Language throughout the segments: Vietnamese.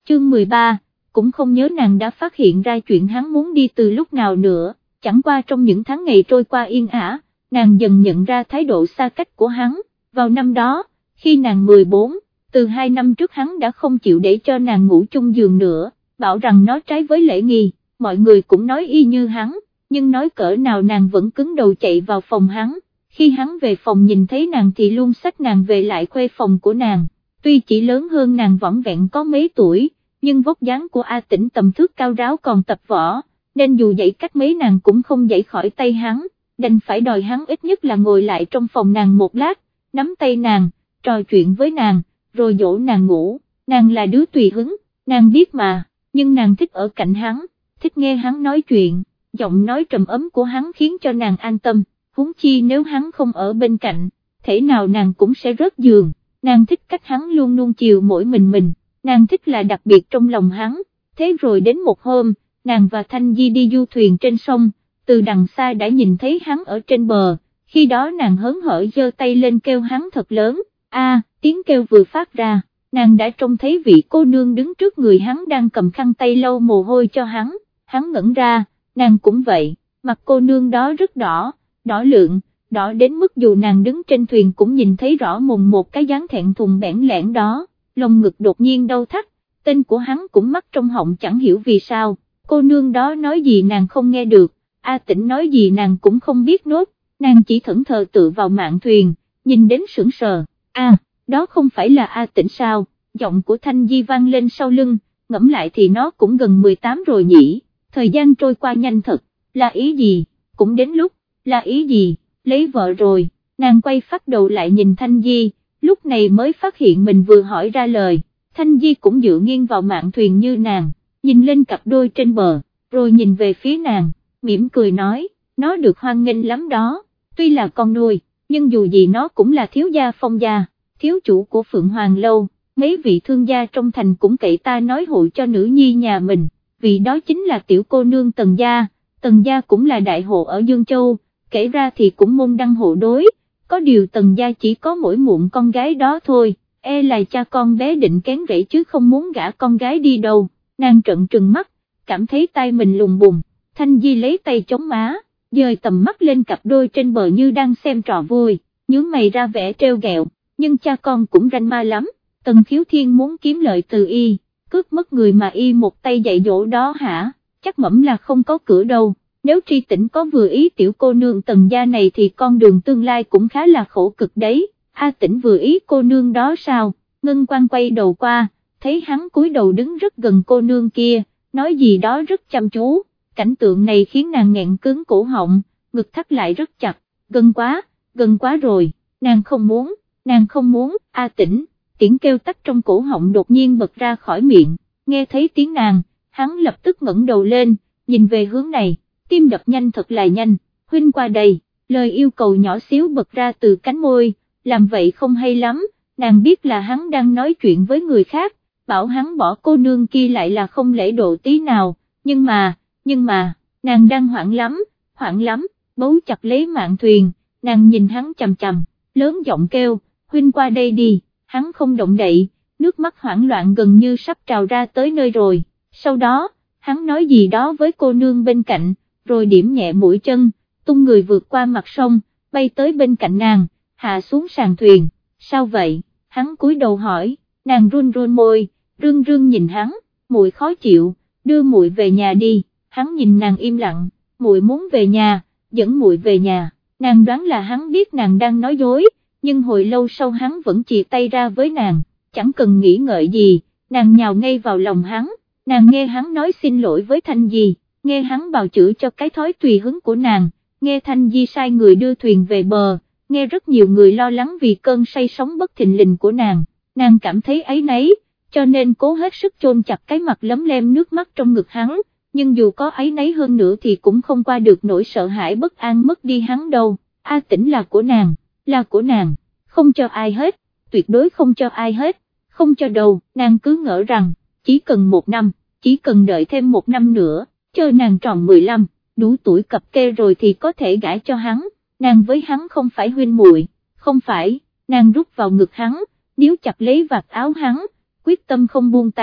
chương 13, cũng không nhớ nàng đã phát hiện ra chuyện hắn muốn đi từ lúc nào nữa, chẳng qua trong những tháng ngày trôi qua yên ả, nàng dần nhận ra thái độ xa cách của hắn. Vào năm đó, khi nàng 14, từ 2 năm trước hắn đã không chịu để cho nàng ngủ chung giường nữa, bảo rằng nó trái với lễ nghi, mọi người cũng nói y như hắn, nhưng nói cỡ nào nàng vẫn cứng đầu chạy vào phòng hắn, khi hắn về phòng nhìn thấy nàng thì luôn xách nàng về lại khuê phòng của nàng, tuy chỉ lớn hơn nàng vỏn vẹn có mấy tuổi, nhưng vóc dáng của A Tĩnh tầm thước cao ráo còn tập võ, nên dù dãy cách mấy nàng cũng không dãy khỏi tay hắn, đành phải đòi hắn ít nhất là ngồi lại trong phòng nàng một lát, nắm tay nàng, trò chuyện với nàng, rồi dỗ nàng ngủ. Nàng là đứa tùy hứng, nàng biết mà, nhưng nàng thích ở cạnh hắn, thích nghe hắn nói chuyện, giọng nói trầm ấm của hắn khiến cho nàng an tâm, huống chi nếu hắn không ở bên cạnh, thể nào nàng cũng sẽ rớt giường. Nàng thích cách hắn luôn nuông chiều mỗi mình, nàng thích là đặc biệt trong lòng hắn. Thế rồi đến một hôm, nàng và Thanh Di đi du thuyền trên sông, từ đằng xa đã nhìn thấy hắn ở trên bờ, khi đó nàng hớn hở giơ tay lên kêu hắn thật lớn, tiếng kêu vừa phát ra, nàng đã trông thấy vị cô nương đứng trước người hắn đang cầm khăn tay lau mồ hôi cho hắn ngẩn ra, nàng cũng vậy, mặt cô nương đó rất đỏ, đỏ lượng, đỏ đến mức dù nàng đứng trên thuyền cũng nhìn thấy rõ mồn một cái dáng thẹn thùng bẽn lẽn đó, lồng ngực đột nhiên đau thắt, tên của hắn cũng mắc trong họng chẳng hiểu vì sao, cô nương đó nói gì nàng không nghe được, A Tĩnh nói gì nàng cũng không biết nốt, nàng chỉ thẫn thờ tựa vào mạn thuyền, nhìn đến sững sờ, đó không phải là A Tĩnh sao, giọng của Thanh Di vang lên sau lưng, ngẫm lại thì nó cũng gần 18 rồi nhỉ, thời gian trôi qua nhanh thật, là ý gì, cũng đến lúc, là ý gì, lấy vợ rồi, nàng quay phát đầu lại nhìn Thanh Di, lúc này mới phát hiện mình vừa hỏi ra lời, Thanh Di cũng dựa nghiêng vào mạn thuyền như nàng, nhìn lên cặp đôi trên bờ, rồi nhìn về phía nàng, mỉm cười nói, nó được hoan nghênh lắm đó, tuy là con nuôi, nhưng dù gì nó cũng là thiếu gia Phong gia, thiếu chủ của Phượng Hoàng Lâu, mấy vị thương gia trong thành cũng cậy ta nói hộ cho nữ nhi nhà mình, vì đó chính là tiểu cô nương Tần gia cũng là đại hộ ở Dương Châu, kể ra thì cũng môn đăng hộ đối, có điều Tần gia chỉ có mỗi muộn con gái đó thôi, là cha con bé định kén rễ chứ không muốn gả con gái đi đâu, nàng trợn trừng mắt, cảm thấy tay mình lùng bùng, Thanh Di lấy tay chống má, dời tầm mắt lên cặp đôi trên bờ như đang xem trò vui, nhướng mày ra vẻ trêu ghẹo, nhưng cha con cũng ranh ma lắm, Tần Khiếu Thiên muốn kiếm lợi từ y, cướp mất người mà y một tay dạy dỗ đó hả, chắc mẩm là không có cửa đâu, nếu Tri Tĩnh có vừa ý tiểu cô nương Tần gia này thì con đường tương lai cũng khá là khổ cực đấy, A Tĩnh vừa ý cô nương đó sao, Ngân Quan quay đầu qua, thấy hắn cúi đầu đứng rất gần cô nương kia, nói gì đó rất chăm chú, cảnh tượng này khiến nàng nghẹn cứng cổ họng, ngực thắt lại rất chặt, gần quá rồi, nàng không muốn, A Tĩnh, tiếng kêu tắt trong cổ họng đột nhiên bật ra khỏi miệng, nghe thấy tiếng nàng, hắn lập tức ngẩng đầu lên, nhìn về hướng này, tim đập nhanh thật là nhanh, huynh qua đây, lời yêu cầu nhỏ xíu bật ra từ cánh môi, làm vậy không hay lắm, nàng biết là hắn đang nói chuyện với người khác, bảo hắn bỏ cô nương kia lại là không lễ độ tí nào, nhưng mà, nàng đang hoảng lắm, bấu chặt lấy mạn thuyền, nàng nhìn hắn chằm chằm, lớn giọng kêu, huynh qua đây đi, hắn không động đậy, nước mắt hoảng loạn gần như sắp trào ra tới nơi rồi, sau đó, hắn nói gì đó với cô nương bên cạnh, rồi điểm nhẹ mũi chân, tung người vượt qua mặt sông, bay tới bên cạnh nàng, hạ xuống sàn thuyền, sao vậy, hắn cúi đầu hỏi, nàng run run môi, rưng nhìn hắn, muội khó chịu, đưa muội về nhà đi, hắn nhìn nàng im lặng, muội muốn về nhà, dẫn muội về nhà, nàng đoán là hắn biết nàng đang nói dối, nhưng hồi lâu sau hắn vẫn chìa tay ra với nàng, chẳng cần nghĩ ngợi gì, nàng nhào ngay vào lòng hắn, nàng nghe hắn nói xin lỗi với Thanh Di, nghe hắn bào chữa cho cái thói tùy hứng của nàng, nghe Thanh Di sai người đưa thuyền về bờ, nghe rất nhiều người lo lắng vì cơn say sóng bất thình lình của nàng cảm thấy áy náy, cho nên cố hết sức chôn chặt cái mặt lấm lem nước mắt trong ngực hắn, nhưng dù có áy náy hơn nữa thì cũng không qua được nỗi sợ hãi bất an mất đi hắn đâu, A Tĩnh là của nàng, không cho ai hết, tuyệt đối không cho ai hết, không cho đâu, nàng cứ ngỡ rằng, chỉ cần 1 năm, chỉ cần đợi thêm 1 năm nữa, chờ nàng tròn 15, đủ tuổi cập kê rồi thì có thể gả cho hắn, nàng với hắn không phải huynh muội, không phải, nàng rút vào ngực hắn, níu chặt lấy vạt áo hắn, quyết tâm không buông tay,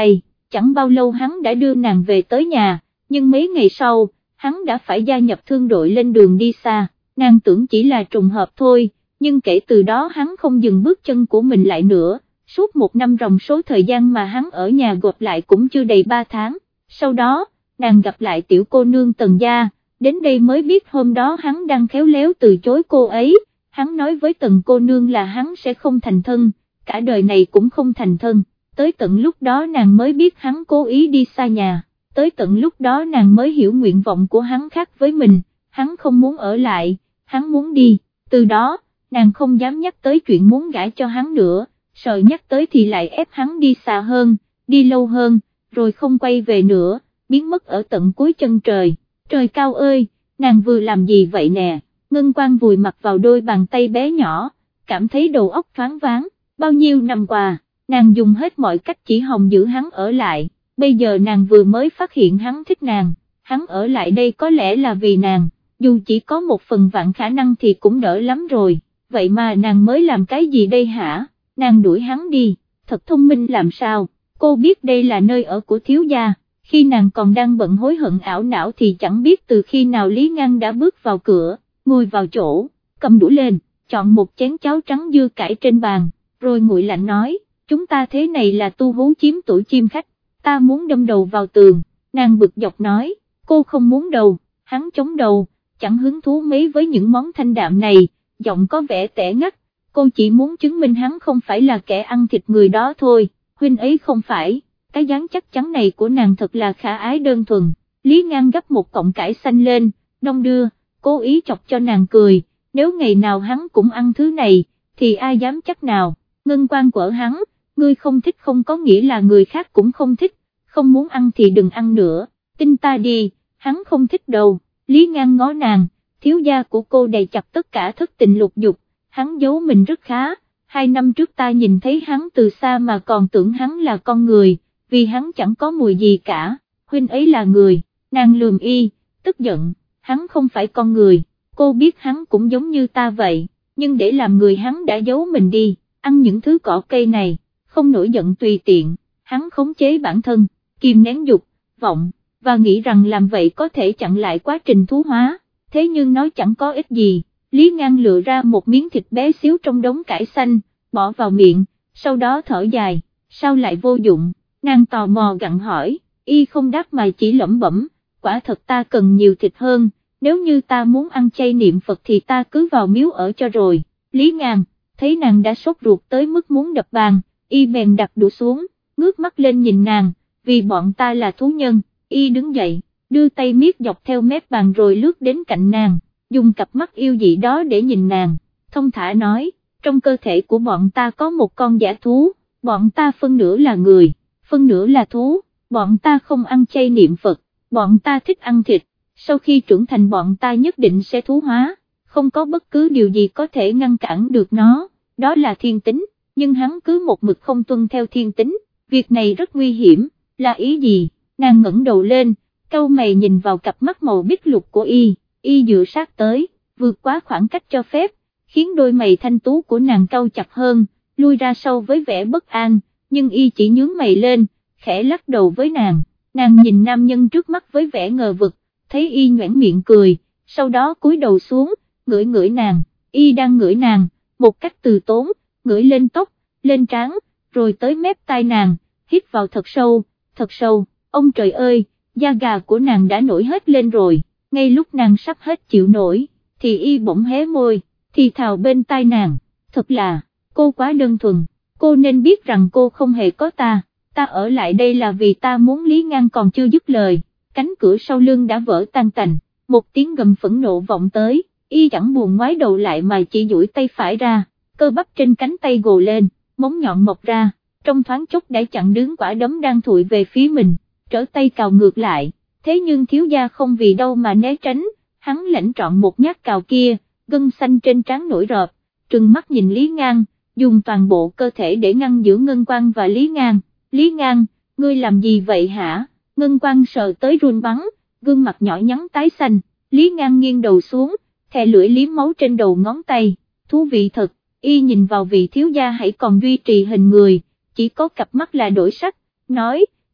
chẳng bao lâu hắn đã đưa nàng về tới nhà, nhưng mấy ngày sau, hắn đã phải gia nhập thương đội lên đường đi xa, nàng tưởng chỉ là trùng hợp thôi, nhưng kể từ đó hắn không dừng bước chân của mình lại nữa, suốt 1 năm ròng số thời gian mà hắn ở nhà gộp lại cũng chưa đầy 3 tháng, sau đó, nàng gặp lại tiểu cô nương Tần gia, đến đây mới biết hôm đó hắn đang khéo léo từ chối cô ấy, hắn nói với Tần cô nương là hắn sẽ không thành thân, cả đời này cũng không thành thân, tới tận lúc đó nàng mới biết hắn cố ý đi xa nhà, tới tận lúc đó nàng mới hiểu nguyện vọng của hắn khác với mình, hắn không muốn ở lại, hắn muốn đi, từ đó, nàng không dám nhắc tới chuyện muốn gả cho hắn nữa, sợ nhắc tới thì lại ép hắn đi xa hơn, đi lâu hơn, rồi không quay về nữa, biến mất ở tận cuối chân trời, trời cao ơi, nàng vừa làm gì vậy nè, Ngân Quang vùi mặt vào đôi bàn tay bé nhỏ, cảm thấy đầu óc choáng váng, bao nhiêu năm qua, nàng dùng hết mọi cách chỉ hòng giữ hắn ở lại, bây giờ nàng vừa mới phát hiện hắn thích nàng, hắn ở lại đây có lẽ là vì nàng, dù chỉ có 1/1000 khả năng thì cũng đỡ lắm rồi, vậy mà nàng mới làm cái gì đây hả, nàng đuổi hắn đi, thật thông minh làm sao, cô biết đây là nơi ở của thiếu gia, khi nàng còn đang bận hối hận ảo não thì chẳng biết từ khi nào Lý Ngang đã bước vào cửa, ngồi vào chỗ, cầm đũa lên, chọn một chén cháo trắng dưa cải trên bàn, rồi nguội lạnh nói, chúng ta thế này là tu hú chiếm tổ chim khách, ta muốn đâm đầu vào tường, nàng bực dọc nói, cô không muốn đầu, hắn chống đầu, chẳng hứng thú mấy với những món thanh đạm này, giọng có vẻ tẻ ngắt, cô chỉ muốn chứng minh hắn không phải là kẻ ăn thịt người đó thôi, huynh ấy không phải, cái dáng chắc chắn này của nàng thật là khả ái đơn thuần, Lý Ngang gấp một cọng cải xanh lên, đong đưa, cố ý chọc cho nàng cười, nếu ngày nào hắn cũng ăn thứ này, thì ai dám chắc nào, Ngân Quang quở hắn, ngươi không thích không có nghĩa là người khác cũng không thích, không muốn ăn thì đừng ăn nữa, tin ta đi, hắn không thích đâu, Lý Ngang ngó nàng, thiếu gia của cô đầy chặt tất cả thất tình lục dục, hắn giấu mình rất khá, 2 năm trước ta nhìn thấy hắn từ xa mà còn tưởng hắn là con người, vì hắn chẳng có mùi gì cả, huynh ấy là người, nàng lườm y, tức giận, hắn không phải con người, cô biết hắn cũng giống như ta vậy, nhưng để làm người hắn đã giấu mình đi, ăn những thứ cỏ cây này, không nổi giận tùy tiện, hắn khống chế bản thân, kìm nén dục, vọng, và nghĩ rằng làm vậy có thể chặn lại quá trình thú hóa, thế nhưng nó chẳng có ích gì, Lý Ngang lựa ra một miếng thịt bé xíu trong đống cải xanh, bỏ vào miệng, sau đó thở dài, sao lại vô dụng, nàng tò mò gặn hỏi, y không đáp mà chỉ lẩm bẩm, quả thật ta cần nhiều thịt hơn, nếu như ta muốn ăn chay niệm Phật thì ta cứ vào miếu ở cho rồi, Lý Ngang, thấy nàng đã sốt ruột tới mức muốn đập bàn, y bèn đặt đũa xuống, ngước mắt lên nhìn nàng, vì bọn ta là thú nhân, y đứng dậy, đưa tay miết dọc theo mép bàn rồi lướt đến cạnh nàng, dùng cặp mắt yêu dị đó để nhìn nàng, thông thả nói, trong cơ thể của bọn ta có một con dã thú, bọn ta phân nửa là người, phân nửa là thú, bọn ta không ăn chay niệm Phật, bọn ta thích ăn thịt, sau khi trưởng thành bọn ta nhất định sẽ thú hóa, không có bất cứ điều gì có thể ngăn cản được nó, đó là thiên tính, nhưng hắn cứ một mực không tuân theo thiên tính, việc này rất nguy hiểm, là ý gì, nàng ngẩng đầu lên, cau mày nhìn vào cặp mắt màu bích lục của y dựa sát tới, vượt quá khoảng cách cho phép, khiến đôi mày thanh tú của nàng cau chặt hơn, lui ra sau với vẻ bất an, nhưng y chỉ nhướng mày lên, khẽ lắc đầu với nàng nhìn nam nhân trước mắt với vẻ ngờ vực, thấy y nhoẻn miệng cười, sau đó cúi đầu xuống, ngửi ngửi nàng, y đang ngửi nàng, một cách từ tốn, ngửi lên tóc, lên trán, rồi tới mép tai nàng, hít vào thật sâu, ông trời ơi, da gà của nàng đã nổi hết lên rồi, ngay lúc nàng sắp hết chịu nổi, thì y bỗng hé môi, thì thào bên tai nàng, thật là, cô quá đơn thuần, cô nên biết rằng cô không hề có ta ở lại đây là vì ta muốn. Lý Ngang còn chưa dứt lời, cánh cửa sau lưng đã vỡ tan tành, một tiếng gầm phẫn nộ vọng tới, y chẳng buồn ngoái đầu lại mà chỉ duỗi tay phải ra, cơ bắp trên cánh tay gồ lên, móng nhọn mọc ra, trong thoáng chốc đã chặn đứng quả đấm đang thụi về phía mình, trở tay cào ngược lại, thế nhưng thiếu gia không vì đâu mà né tránh, hắn lãnh trọn một nhát cào kia, gân xanh trên trán nổi rợp, trừng mắt nhìn Lý Ngang, dùng toàn bộ cơ thể để ngăn giữa Ngân Quang và Lý Ngang. Lý Ngang, ngươi làm gì vậy hả? Ngân Quang sợ tới run bắn, gương mặt nhỏ nhắn tái xanh, Lý Ngang nghiêng đầu xuống, thè lưỡi liếm máu trên đầu ngón tay, thú vị thật, y nhìn vào vị thiếu gia hãy còn duy trì hình người, chỉ có cặp mắt là đổi sắc, nói,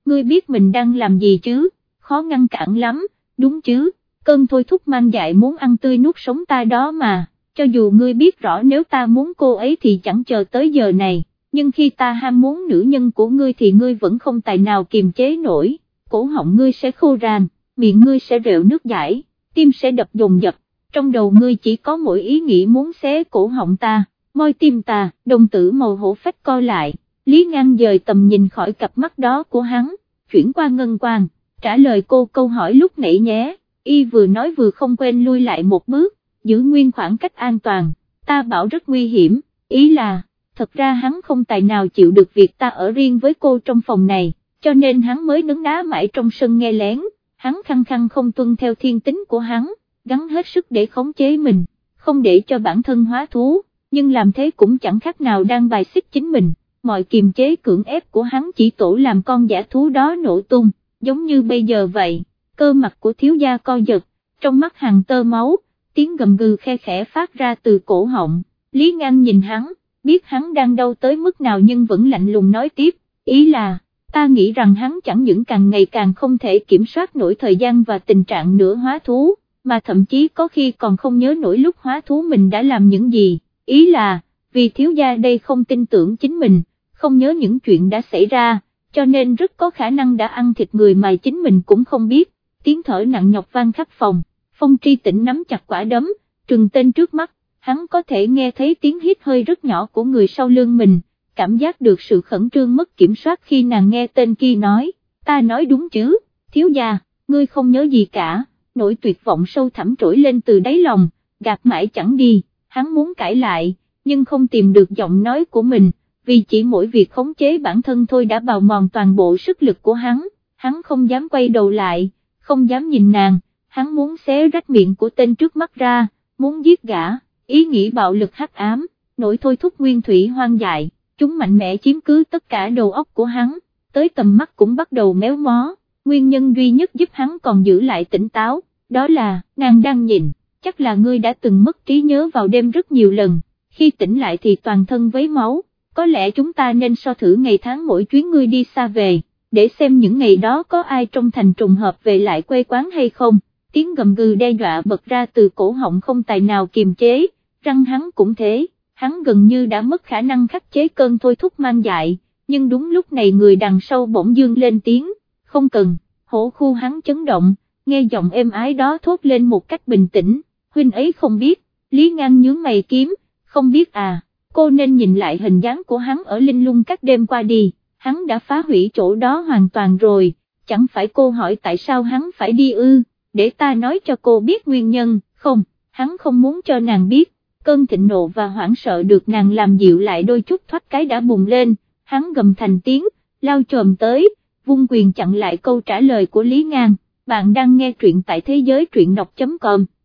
ngươi biết mình đang làm gì chứ, khó ngăn cản lắm, đúng chứ, cơn thôi thúc mang dại muốn ăn tươi nuốt sống ta đó mà, cho dù ngươi biết rõ nếu ta muốn cô ấy thì chẳng chờ tới giờ này, nhưng khi ta ham muốn nữ nhân của ngươi thì ngươi vẫn không tài nào kiềm chế nổi, cổ họng ngươi sẽ khô ràn, miệng ngươi sẽ rệu nước dãi, tim sẽ đập dồn dập, trong đầu ngươi chỉ có mỗi ý nghĩ muốn xé cổ họng ta, môi tim ta, đồng tử màu hổ phách co lại, Lý Ngang dời tầm nhìn khỏi cặp mắt đó của hắn, chuyển qua Ngân Quang, trả lời cô câu hỏi lúc nãy nhé, y vừa nói vừa không quên lui lại một bước, giữ nguyên khoảng cách an toàn, ta bảo rất nguy hiểm, ý là, thật ra hắn không tài nào chịu được việc ta ở riêng với cô trong phòng này, cho nên hắn mới nấn ná mãi trong sân nghe lén, hắn khăng khăng không tuân theo thiên tính của hắn, gắng hết sức để khống chế mình, không để cho bản thân hóa thú, nhưng làm thế cũng chẳng khác nào đang bài xích chính mình, mọi kiềm chế cưỡng ép của hắn chỉ tổ làm con giả thú đó nổ tung, giống như bây giờ vậy, cơ mặt của thiếu gia co giật, trong mắt hàng tơ máu, tiếng gầm gừ khe khẽ phát ra từ cổ họng, Lý Ngang nhìn hắn, biết hắn đang đau tới mức nào nhưng vẫn lạnh lùng nói tiếp, ý là, ta nghĩ rằng hắn chẳng những càng ngày càng không thể kiểm soát nổi thời gian và tình trạng nửa hóa thú, mà thậm chí có khi còn không nhớ nổi lúc hóa thú mình đã làm những gì, ý là, vì thiếu gia đây không tin tưởng chính mình, không nhớ những chuyện đã xảy ra, cho nên rất có khả năng đã ăn thịt người mà chính mình cũng không biết, tiếng thở nặng nhọc vang khắp phòng, Phong Tri Tĩnh nắm chặt quả đấm, trừng tên trước mắt, hắn có thể nghe thấy tiếng hít hơi rất nhỏ của người sau lưng mình, cảm giác được sự khẩn trương mất kiểm soát khi nàng nghe tên kia nói, ta nói đúng chứ, thiếu gia, ngươi không nhớ gì cả, nỗi tuyệt vọng sâu thẳm trỗi lên từ đáy lòng, gạt mãi chẳng đi, hắn muốn cãi lại, nhưng không tìm được giọng nói của mình, vì chỉ mỗi việc khống chế bản thân thôi đã bào mòn toàn bộ sức lực của hắn không dám quay đầu lại, không dám nhìn nàng, hắn muốn xé rách miệng của tên trước mắt ra, muốn giết gã, ý nghĩ bạo lực hắc ám, nỗi thôi thúc nguyên thủy hoang dại, chúng mạnh mẽ chiếm cứ tất cả đầu óc của hắn, tới tầm mắt cũng bắt đầu méo mó, nguyên nhân duy nhất giúp hắn còn giữ lại tỉnh táo, đó là, nàng đang nhìn, chắc là ngươi đã từng mất trí nhớ vào đêm rất nhiều lần, khi tỉnh lại thì toàn thân vấy máu, có lẽ chúng ta nên so thử ngày tháng mỗi chuyến ngươi đi xa về, để xem những ngày đó có ai trong thành trùng hợp về lại quê quán hay không, tiếng gầm gừ đe dọa bật ra từ cổ họng không tài nào kiềm chế, răng hắn cũng thế, hắn gần như đã mất khả năng khắc chế cơn thôi thúc mang dại, nhưng đúng lúc này người đằng sau bỗng dương lên tiếng, không cần, hổ khu hắn chấn động, nghe giọng êm ái đó thốt lên một cách bình tĩnh, huynh ấy không biết, Lý Ngang nhướng mày kiếm, không biết à, cô nên nhìn lại hình dáng của hắn ở Linh Lung các đêm qua đi, hắn đã phá hủy chỗ đó hoàn toàn rồi, chẳng phải cô hỏi tại sao hắn phải đi ư, để ta nói cho cô biết nguyên nhân, không, hắn không muốn cho nàng biết, cơn thịnh nộ và hoảng sợ được nàng làm dịu lại đôi chút thoát cái đã bùng lên, hắn gầm thành tiếng, lao chồm tới, vung quyền chặn lại câu trả lời của Lý Ngang, bạn đang nghe truyện tại thế giới truyện đọc.com.